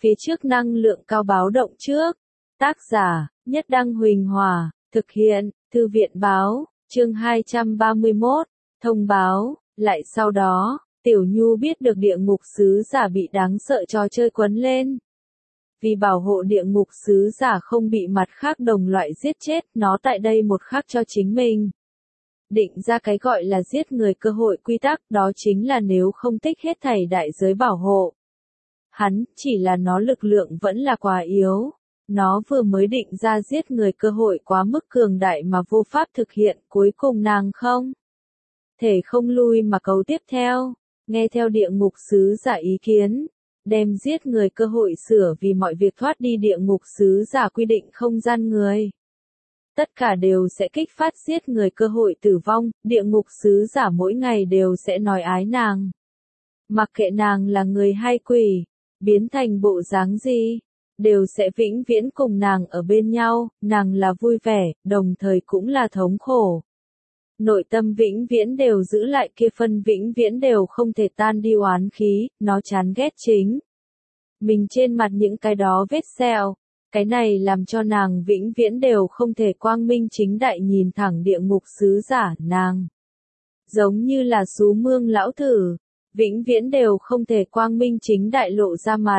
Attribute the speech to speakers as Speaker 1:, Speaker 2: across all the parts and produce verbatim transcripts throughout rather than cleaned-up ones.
Speaker 1: phía trước năng lượng cao báo động trước. Tác giả, Nhất Đăng Huỳnh Hòa, thực hiện, Thư viện Báo, chương hai trăm ba mươi mốt, thông báo, lại sau đó, Tiểu Nhu biết được địa ngục sứ giả bị đáng sợ trò chơi quấn lên. Vì bảo hộ địa ngục sứ giả không bị mặt khác đồng loại giết chết, nó tại đây một khắc cho chính mình định ra cái gọi là giết người cơ hội quy tắc, đó chính là nếu không tích hết thảy đại giới bảo hộ hắn, chỉ là nó lực lượng vẫn là quá yếu. Nó vừa mới định ra giết người cơ hội quá mức cường đại mà vô pháp thực hiện, cuối cùng nàng không thể không lui mà cầu tiếp theo, nghe theo địa ngục sứ giả ý kiến, đem giết người cơ hội sửa vì mọi việc thoát đi địa ngục sứ giả quy định không gian người. Tất cả đều sẽ kích phát giết người cơ hội tử vong, địa ngục sứ giả mỗi ngày đều sẽ nói ái nàng. Mặc kệ nàng là người hay quỷ, biến thành bộ dáng gì, đều sẽ vĩnh viễn cùng nàng ở bên nhau, nàng là vui vẻ, đồng thời cũng là thống khổ. Nội tâm vĩnh viễn đều giữ lại kia phân vĩnh viễn đều không thể tan đi oán khí, nó chán ghét chính mình trên mặt những cái đó vết sẹo. Cái này làm cho nàng vĩnh viễn đều không thể quang minh chính đại nhìn thẳng địa ngục sứ giả, nàng giống như là xú mương lão thử, vĩnh viễn đều không thể quang minh chính đại lộ ra mặt.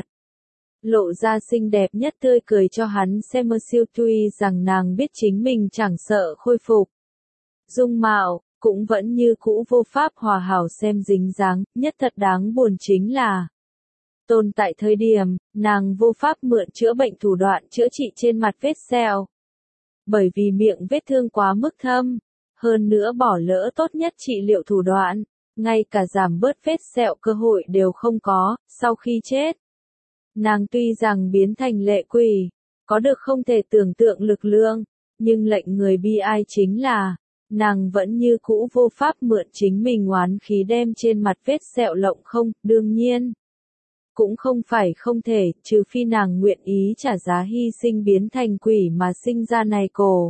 Speaker 1: Lộ ra xinh đẹp nhất tươi cười cho hắn xem mơ siêu, tuy rằng nàng biết chính mình chẳng sợ khôi phục dung mạo, cũng vẫn như cũ vô pháp hòa hảo xem dính dáng, nhất thật đáng buồn chính là tồn tại thời điểm, nàng vô pháp mượn chữa bệnh thủ đoạn chữa trị trên mặt vết sẹo. Bởi vì miệng vết thương quá mức thâm, hơn nữa bỏ lỡ tốt nhất trị liệu thủ đoạn, ngay cả giảm bớt vết sẹo cơ hội đều không có, sau khi chết. Nàng tuy rằng biến thành lệ quỷ, có được không thể tưởng tượng lực lượng, nhưng lệnh người bi ai chính là, nàng vẫn như cũ vô pháp mượn chính mình oán khí đem trên mặt vết sẹo lộng không, đương nhiên. Cũng không phải không thể, trừ phi nàng nguyện ý trả giá hy sinh biến thành quỷ mà sinh ra này cổ.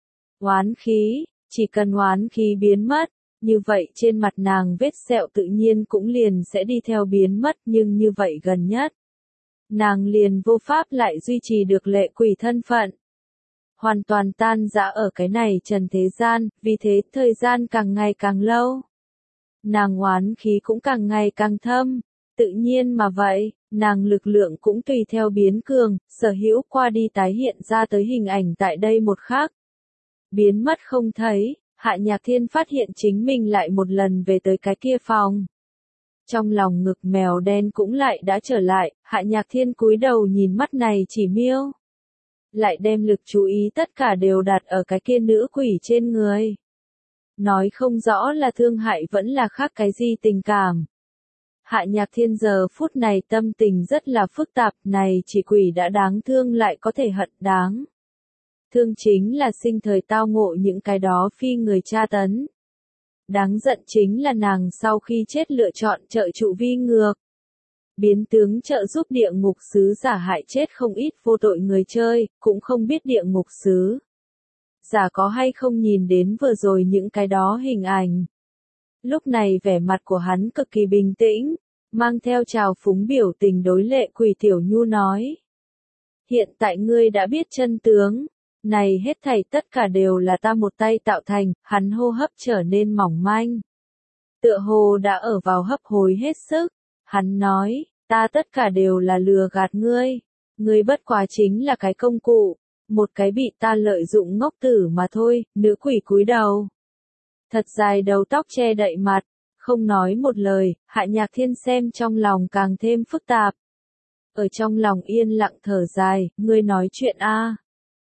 Speaker 1: Oán khí, chỉ cần oán khí biến mất, như vậy trên mặt nàng vết sẹo tự nhiên cũng liền sẽ đi theo biến mất, nhưng như vậy gần nhất. Nàng liền vô pháp lại duy trì được lệ quỷ thân phận. Hoàn toàn tan rã ở cái này trần thế gian, vì thế thời gian càng ngày càng lâu. Nàng oán khí cũng càng ngày càng thâm. Tự nhiên mà vậy, nàng lực lượng cũng tùy theo biến cường, sở hữu qua đi tái hiện ra tới hình ảnh tại đây một khắc. Biến mất không thấy, Hạ Nhạc Thiên phát hiện chính mình lại một lần về tới cái kia phòng. Trong lòng ngực mèo đen cũng lại đã trở lại, Hạ Nhạc Thiên cúi đầu nhìn mắt này chỉ miêu. Lại đem lực chú ý tất cả đều đặt ở cái kia nữ quỷ trên người. Nói không rõ là thương hại vẫn là khác cái gì tình cảm. Hạ Nhạc Thiên giờ phút này tâm tình rất là phức tạp, này chỉ quỷ đã đáng thương lại có thể hận đáng. Thương chính là sinh thời tao ngộ những cái đó phi người tra tấn. Đáng giận chính là nàng sau khi chết lựa chọn trợ trụ vi ngược. Biến tướng trợ giúp địa ngục sứ giả hại chết không ít vô tội người chơi, cũng không biết địa ngục sứ giả có hay không nhìn đến vừa rồi những cái đó hình ảnh. Lúc này vẻ mặt của hắn cực kỳ bình tĩnh, mang theo trào phúng biểu tình đối lệ quỷ Tiểu Nhu nói. Hiện tại ngươi đã biết chân tướng, này hết thảy tất cả đều là ta một tay tạo thành, hắn hô hấp trở nên mỏng manh. Tựa hồ đã ở vào hấp hối hết sức, hắn nói, ta tất cả đều là lừa gạt ngươi, ngươi bất quá chính là cái công cụ, một cái bị ta lợi dụng ngốc tử mà thôi, nữ quỷ cúi đầu. Thật dài đầu tóc che đậy mặt, không nói một lời, Hạ Nhạc Thiên xem trong lòng càng thêm phức tạp. Ở trong lòng yên lặng thở dài, ngươi nói chuyện a.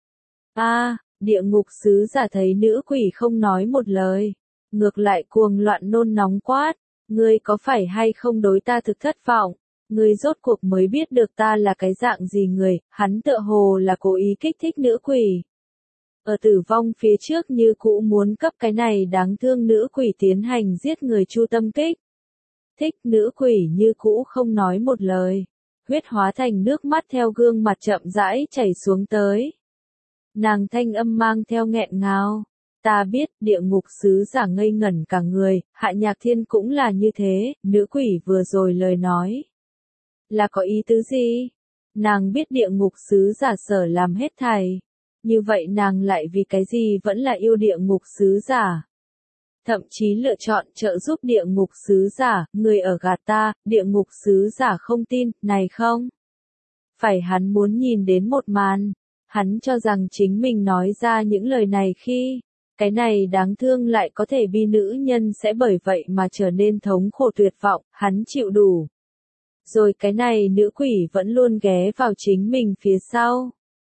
Speaker 1: A, địa ngục sứ giả thấy nữ quỷ không nói một lời, ngược lại cuồng loạn nôn nóng quát, ngươi có phải hay không đối ta thực thất vọng, ngươi rốt cuộc mới biết được ta là cái dạng gì người, hắn tựa hồ là cố ý kích thích nữ quỷ. Ở tử vong phía trước như cũ muốn cấp cái này đáng thương nữ quỷ tiến hành giết người chu tâm kích. Thích nữ quỷ như cũ không nói một lời. Huyết hóa thành nước mắt theo gương mặt chậm rãi chảy xuống tới. Nàng thanh âm mang theo nghẹn ngào. Ta biết địa ngục sứ giả ngây ngẩn cả người, Hạ Nhạc Thiên cũng là như thế, nữ quỷ vừa rồi lời nói. Là có ý tứ gì? Nàng biết địa ngục sứ giả sở làm hết thảy. Như vậy nàng lại vì cái gì vẫn là yêu địa ngục sứ giả. Thậm chí lựa chọn trợ giúp địa ngục sứ giả, người ở gạt ta, địa ngục sứ giả không tin, này không? Phải hắn muốn nhìn đến một màn. Hắn cho rằng chính mình nói ra những lời này khi, cái này đáng thương lại có thể bi nữ nhân sẽ bởi vậy mà trở nên thống khổ tuyệt vọng, hắn chịu đủ. Rồi cái này nữ quỷ vẫn luôn ghé vào chính mình phía sau.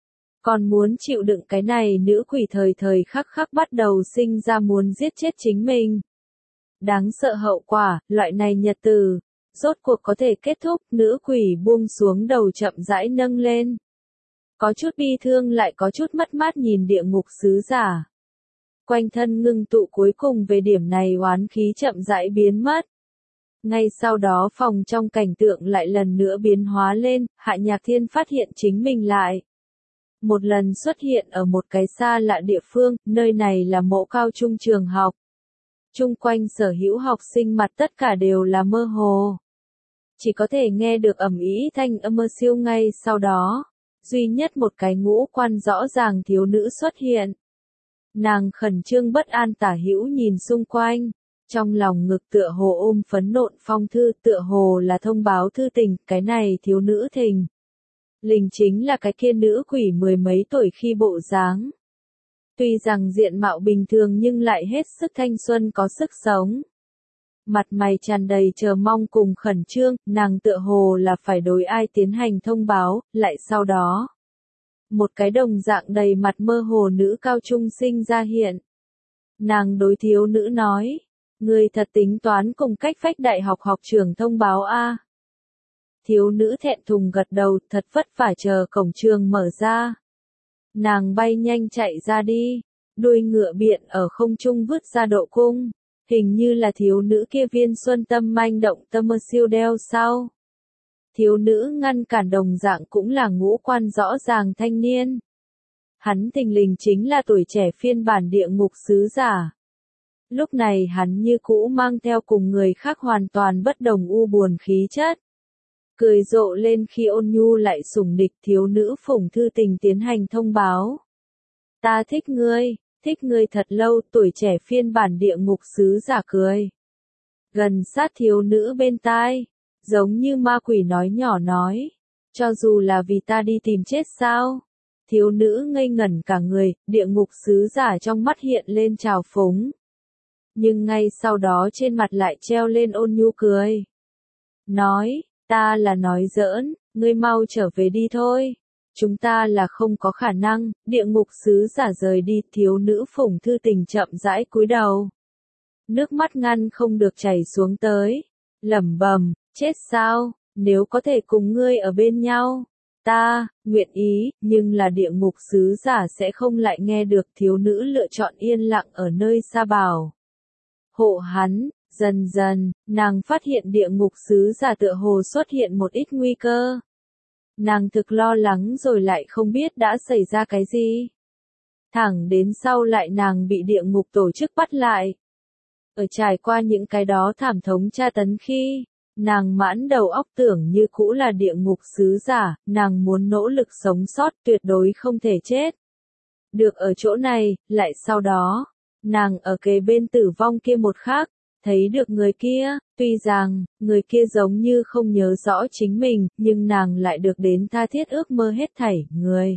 Speaker 1: Còn muốn chịu đựng cái này nữ quỷ thời thời khắc khắc bắt đầu sinh ra muốn giết chết chính mình. Đáng sợ hậu quả, loại này nhật từ, rốt cuộc có thể kết thúc, nữ quỷ buông xuống đầu chậm rãi nâng lên. Có chút bi thương lại có chút mất mát nhìn địa ngục sứ giả. Quanh thân ngưng tụ cuối cùng về điểm này oán khí chậm rãi biến mất. Ngay sau đó phòng trong cảnh tượng lại lần nữa biến hóa lên, Hạ Nhạc Thiên phát hiện chính mình lại. Một lần xuất hiện ở một cái xa lạ địa phương, nơi này là mộ cao trung trường học. Chung quanh sở hữu học sinh mặt tất cả đều là mơ hồ. Chỉ có thể nghe được ầm ĩ thanh âm mơ siêu ngay sau đó. Duy nhất một cái ngũ quan rõ ràng thiếu nữ xuất hiện. Nàng khẩn trương bất an tả hữu nhìn xung quanh. Trong lòng ngực tựa hồ ôm phấn nộn phong thư, tựa hồ là thông báo thư tình, cái này thiếu nữ thình. Lình chính là cái kia nữ quỷ mười mấy tuổi khi bộ dáng. Tuy rằng diện mạo bình thường nhưng lại hết sức thanh xuân có sức sống. Mặt mày tràn đầy chờ mong cùng khẩn trương, nàng tựa hồ là phải đối ai tiến hành thông báo, lại sau đó. Một cái đồng dạng đầy mặt mơ hồ nữ cao trung sinh ra hiện. Nàng đối thiếu nữ nói, người thật tính toán cùng cách phách đại học học trưởng thông báo a. Thiếu nữ thẹn thùng gật đầu, thật vất vả chờ cổng trường mở ra. Nàng bay nhanh chạy ra đi, đuôi ngựa biện ở không trung vứt ra độ cung, hình như là thiếu nữ kia viên xuân tâm manh động tâm mơ siêu đeo sau. Thiếu nữ ngăn cản đồng dạng cũng là ngũ quan rõ ràng thanh niên. Hắn thình lình chính là tuổi trẻ phiên bản địa ngục sứ giả. Lúc này hắn như cũ mang theo cùng người khác hoàn toàn bất đồng u buồn khí chất. Cười rộ lên khi ôn nhu lại sủng địch thiếu nữ phủng thư tình tiến hành thông báo. Ta thích ngươi, thích ngươi thật lâu, tuổi trẻ phiên bản địa ngục sứ giả cười. Gần sát thiếu nữ bên tai, giống như ma quỷ nói nhỏ nói. Cho dù là vì ta đi tìm chết sao? Thiếu nữ ngây ngẩn cả người, địa ngục sứ giả trong mắt hiện lên trào phúng. Nhưng ngay sau đó trên mặt lại treo lên ôn nhu cười. Nói, ta là nói giỡn, ngươi mau trở về đi thôi. Chúng ta là không có khả năng, địa ngục sứ giả rời đi, thiếu nữ phủng thư tình chậm rãi cúi đầu. Nước mắt ngăn không được chảy xuống tới, lẩm bẩm, chết sao, nếu có thể cùng ngươi ở bên nhau. Ta, nguyện ý, nhưng là địa ngục sứ giả sẽ không lại nghe được thiếu nữ lựa chọn yên lặng ở nơi xa bảo. Hộ hắn, dần dần, nàng phát hiện địa ngục sứ giả tựa hồ xuất hiện một ít nguy cơ. Nàng thực lo lắng rồi lại không biết đã xảy ra cái gì. Thẳng đến sau lại nàng bị địa ngục tổ chức bắt lại. Ở trải qua những cái đó thảm thống tra tấn khi, nàng mãn đầu óc tưởng như cũ là địa ngục sứ giả, nàng muốn nỗ lực sống sót tuyệt đối không thể chết. Được ở chỗ này, lại sau đó, nàng ở kế bên tử vong kia một khắc, thấy được người kia, tuy rằng, người kia giống như không nhớ rõ chính mình, nhưng nàng lại được đến tha thiết ước mơ hết thảy, người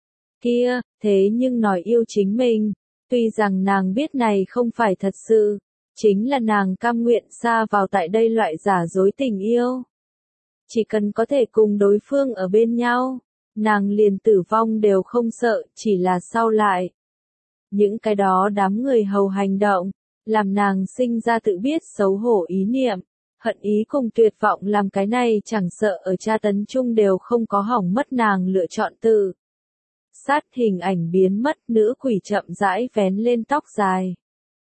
Speaker 1: kia, thế nhưng nói yêu chính mình, tuy rằng nàng biết này không phải thật sự, chính là nàng cam nguyện xa vào tại đây loại giả dối tình yêu. Chỉ cần có thể cùng đối phương ở bên nhau, nàng liền tử vong đều không sợ, chỉ là sau lại. Những cái đó đám người hầu hành động, làm nàng sinh ra tự biết xấu hổ ý niệm, hận ý cùng tuyệt vọng làm cái này chẳng sợ ở tra tấn chung đều không có hỏng mất nàng lựa chọn tự. Sát hình ảnh biến mất, nữ quỷ chậm rãi vén lên tóc dài.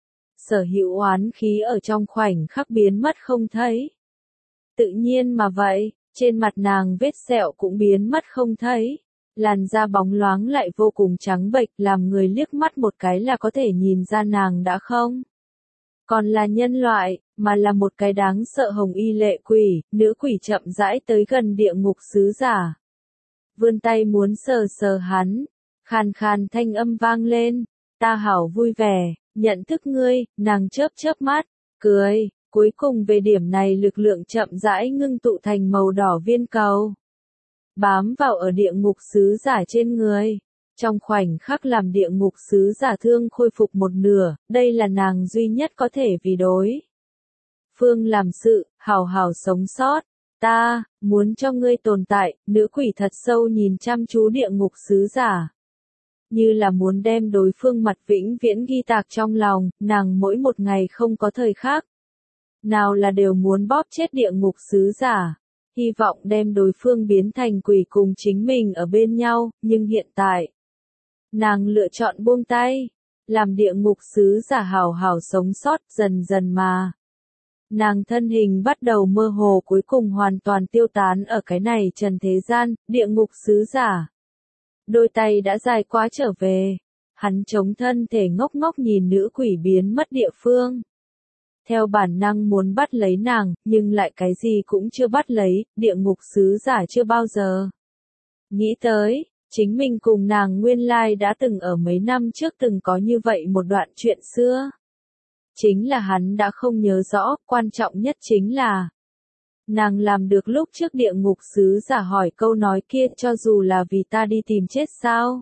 Speaker 1: Sở hữu oán khí ở trong khoảnh khắc biến mất không thấy. Tự nhiên mà vậy, trên mặt nàng vết sẹo cũng biến mất không thấy. Làn da bóng loáng lại vô cùng trắng bệch làm người liếc mắt một cái là có thể nhìn ra nàng đã không còn là nhân loại, mà là một cái đáng sợ hồng y lệ quỷ, nữ quỷ chậm rãi tới gần địa ngục sứ giả. vươn tay muốn sờ sờ hắn. Khàn khàn thanh âm vang lên, ta hảo vui vẻ, nhận thức ngươi, nàng chớp chớp mắt, cười, cuối cùng về điểm này lực lượng chậm rãi ngưng tụ thành màu đỏ viên cầu. Bám vào ở địa ngục sứ giả trên người. Trong khoảnh khắc làm địa ngục sứ giả thương khôi phục một nửa, đây là nàng duy nhất có thể vì đối phương làm sự, hào hào sống sót. Ta, muốn cho ngươi tồn tại, nữ quỷ thật sâu nhìn chăm chú địa ngục sứ giả. Như là muốn đem đối phương mặt vĩnh viễn ghi tạc trong lòng, nàng mỗi một ngày không có thời khắc. Nào là đều muốn bóp chết địa ngục sứ giả. Hy vọng đem đối phương biến thành quỷ cùng chính mình ở bên nhau, nhưng hiện tại, nàng lựa chọn buông tay, làm địa ngục sứ giả hào hào sống sót dần dần mà. Nàng thân hình bắt đầu mơ hồ cuối cùng hoàn toàn tiêu tán ở cái này trần thế gian, địa ngục sứ giả. Đôi tay đã dài quá trở về, hắn chống thân thể ngốc ngốc nhìn nữ quỷ biến mất địa phương. Theo bản năng muốn bắt lấy nàng, nhưng lại cái gì cũng chưa bắt lấy, địa ngục sứ giả chưa bao giờ. Nghĩ tới, chính mình cùng nàng nguyên lai đã từng ở mấy năm trước từng có như vậy một đoạn chuyện xưa. Chính là hắn đã không nhớ rõ, quan trọng nhất chính là nàng làm được lúc trước địa ngục sứ giả hỏi câu nói kia cho dù là vì ta đi tìm chết sao.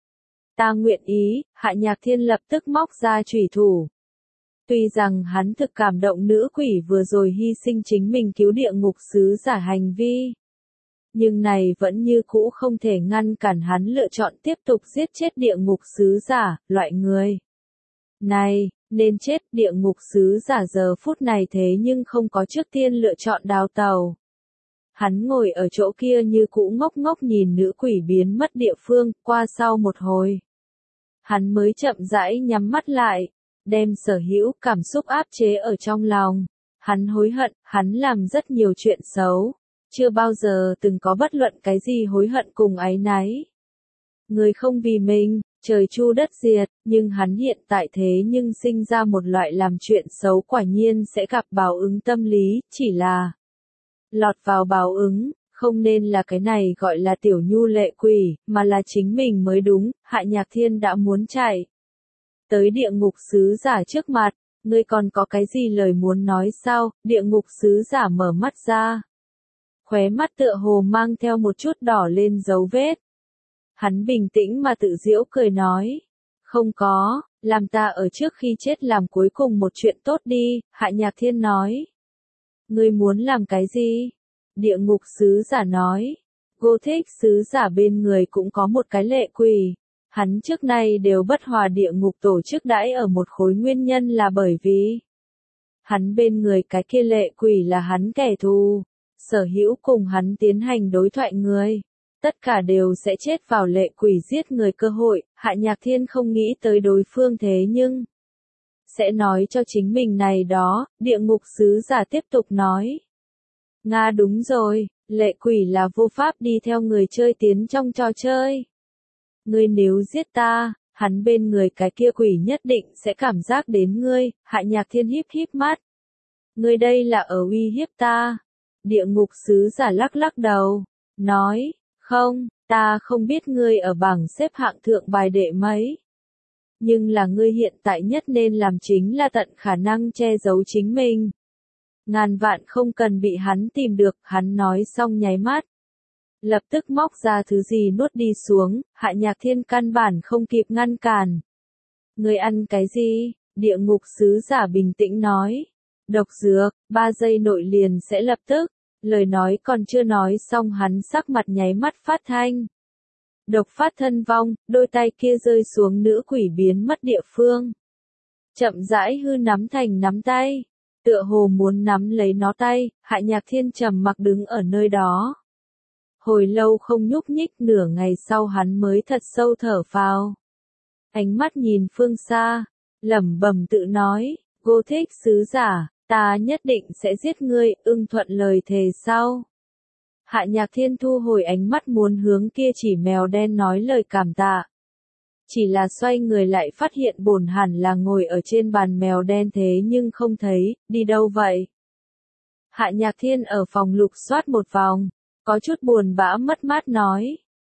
Speaker 1: Ta nguyện ý, Hạ Nhạc Thiên lập tức móc ra chủy thủ. Tuy rằng hắn thực cảm động nữ quỷ vừa rồi hy sinh chính mình cứu địa ngục sứ giả hành vi. Nhưng này vẫn như cũ không thể ngăn cản hắn lựa chọn tiếp tục giết chết địa ngục sứ giả, loại người. Này, nên chết địa ngục sứ giả giờ phút này thế nhưng không có trước tiên lựa chọn đào tàu. Hắn ngồi ở chỗ kia như cũ ngốc ngốc nhìn nữ quỷ biến mất địa phương, qua sau một hồi. Hắn mới chậm rãi nhắm mắt lại, đem sở hữu cảm xúc áp chế ở trong lòng. Hắn hối hận, hắn làm rất nhiều chuyện xấu. Chưa bao giờ từng có bất luận cái gì hối hận cùng áy náy. Người không vì mình, trời chu đất diệt, nhưng hắn hiện tại thế nhưng sinh ra một loại làm chuyện xấu quả nhiên sẽ gặp báo ứng tâm lý, chỉ là lọt vào báo ứng, không nên là cái này gọi là tiểu nhu lệ quỷ, mà là chính mình mới đúng, Hạ Nhạc Thiên đã muốn chạy. Tới địa ngục sứ giả trước mặt, ngươi còn có cái gì lời muốn nói sao, địa ngục sứ giả mở mắt ra. Khóe mắt tựa hồ mang theo một chút đỏ lên dấu vết. Hắn bình tĩnh mà tự giễu cười nói. Không có, làm ta ở trước khi chết làm cuối cùng một chuyện tốt đi, Hạ Nhạc Thiên nói. Ngươi muốn làm cái gì? Địa ngục sứ giả nói. Gothic sứ giả bên người cũng có một cái lệ quỷ. Hắn trước nay đều bất hòa địa ngục tổ chức đãi ở một khối nguyên nhân là bởi vì hắn bên người cái kia lệ quỷ là hắn kẻ thù. Sở hữu cùng hắn tiến hành đối thoại người. Tất cả đều sẽ chết vào lệ quỷ giết người cơ hội, Hạ Nhạc Thiên không nghĩ tới đối phương thế nhưng sẽ nói cho chính mình này đó, địa ngục sứ giả tiếp tục nói. Nga đúng rồi, lệ quỷ là vô pháp đi theo người chơi tiến trong trò chơi. Ngươi nếu giết ta, hắn bên người cái kia quỷ nhất định sẽ cảm giác đến ngươi, Hạ Nhạc Thiên híp híp mắt. Ngươi đây là ở uy hiếp ta. Địa ngục sứ giả lắc lắc đầu, nói, không, ta không biết ngươi ở bảng xếp hạng thượng bài đệ mấy. Nhưng là ngươi hiện tại nhất nên làm chính là tận khả năng che giấu chính mình. Ngàn vạn không cần bị hắn tìm được, hắn nói xong nháy mắt. Lập tức móc ra thứ gì nuốt đi xuống, Hạ Nhạc Thiên căn bản không kịp ngăn cản. Ngươi ăn cái gì? Địa ngục sứ giả bình tĩnh nói. Độc dược, ba giây nội liền sẽ lập tức. Lời nói còn chưa nói xong hắn sắc mặt nháy mắt phát thanh. Độc phát thân vong, đôi tay kia rơi xuống nữ quỷ biến mất địa phương. Chậm rãi hư nắm thành nắm tay. Tựa hồ muốn nắm lấy nó tay, Hạ Nhạc Thiên trầm mặc đứng ở nơi đó. Hồi lâu không nhúc nhích, nửa ngày sau hắn mới thật sâu thở phào. Ánh mắt nhìn phương xa, lẩm bẩm tự nói, Gothic sứ giả, ta nhất định sẽ giết ngươi, ưng thuận lời thề sau. Hạ Nhạc Thiên thu hồi ánh mắt muốn hướng kia chỉ mèo đen nói lời cảm tạ. Chỉ là xoay người lại phát hiện bổn hẳn là ngồi ở trên bàn mèo đen thế nhưng không thấy, đi đâu vậy? Hạ Nhạc Thiên ở phòng lục soát một vòng, có chút buồn bã mất mát nói.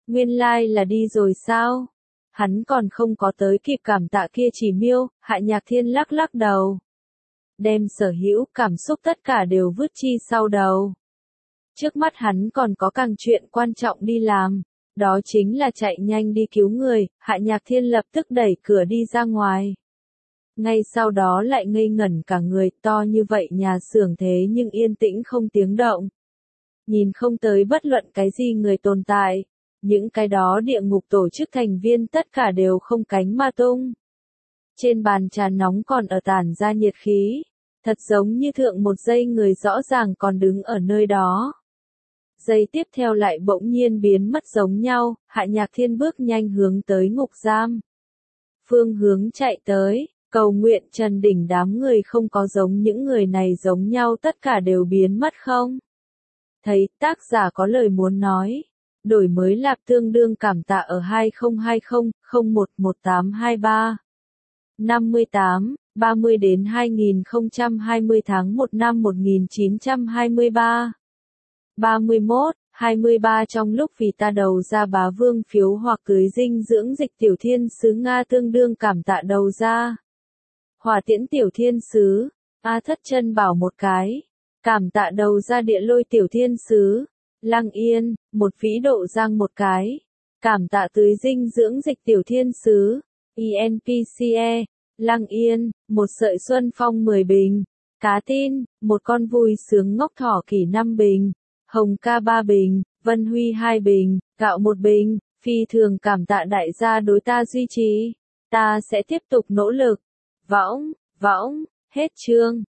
Speaker 1: Nguyên lai like là đi rồi sao? Hắn còn không có tới kịp cảm tạ kia chỉ miêu, Hạ Nhạc Thiên lắc lắc đầu. Đem sở hữu cảm xúc tất cả đều vứt chi sau đầu. Trước mắt hắn còn có càng chuyện quan trọng đi làm, đó chính là chạy nhanh đi cứu người, Hạ Nhạc Thiên lập tức đẩy cửa đi ra ngoài. Ngay sau đó lại ngây ngẩn cả người, to như vậy nhà xưởng thế nhưng yên tĩnh không tiếng động. Nhìn không tới bất luận cái gì người tồn tại, những cái đó địa ngục tổ chức thành viên tất cả đều không cánh mà tung. Trên bàn trà nóng còn ở tản ra nhiệt khí, thật giống như thượng một giây người rõ ràng còn đứng ở nơi đó. Giây tiếp theo lại bỗng nhiên biến mất giống nhau, Hạ Nhạc Thiên bước nhanh hướng tới ngục giam. Phương hướng chạy tới, cầu nguyện Trần Đỉnh đám người không có giống những người này giống nhau tất cả đều biến mất không? Thấy tác giả có lời muốn nói, đổi mới lạp tương đương cảm tạ ở hai không hai không, không một một tám hai ba. năm mươi tám, ba mươi đến hai nghìn không trăm hai mươi tháng một năm một nghìn chín trăm hai mươi ba. ba mươi mốt, hai mươi ba trong lúc vì ta đầu ra bá vương phiếu hoặc cưới dinh dưỡng dịch tiểu thiên sứ Nga tương đương cảm tạ đầu ra. Hỏa tiễn tiểu thiên sứ, A thất chân bảo một cái, cảm tạ đầu ra địa lôi tiểu thiên sứ, Lăng Yên, một vĩ độ giang một cái, cảm tạ tưới dinh dưỡng dịch tiểu thiên sứ, e en pê xê e, Lăng Yên, một sợi xuân phong mười bình, cá tin, một con vui sướng ngốc thỏ kỷ năm bình, hồng ca ba bình, Vân Huy hai bình, gạo một bình, phi thường cảm tạ đại gia đối ta duy trì, ta sẽ tiếp tục nỗ lực. Võng, võng, hết chương.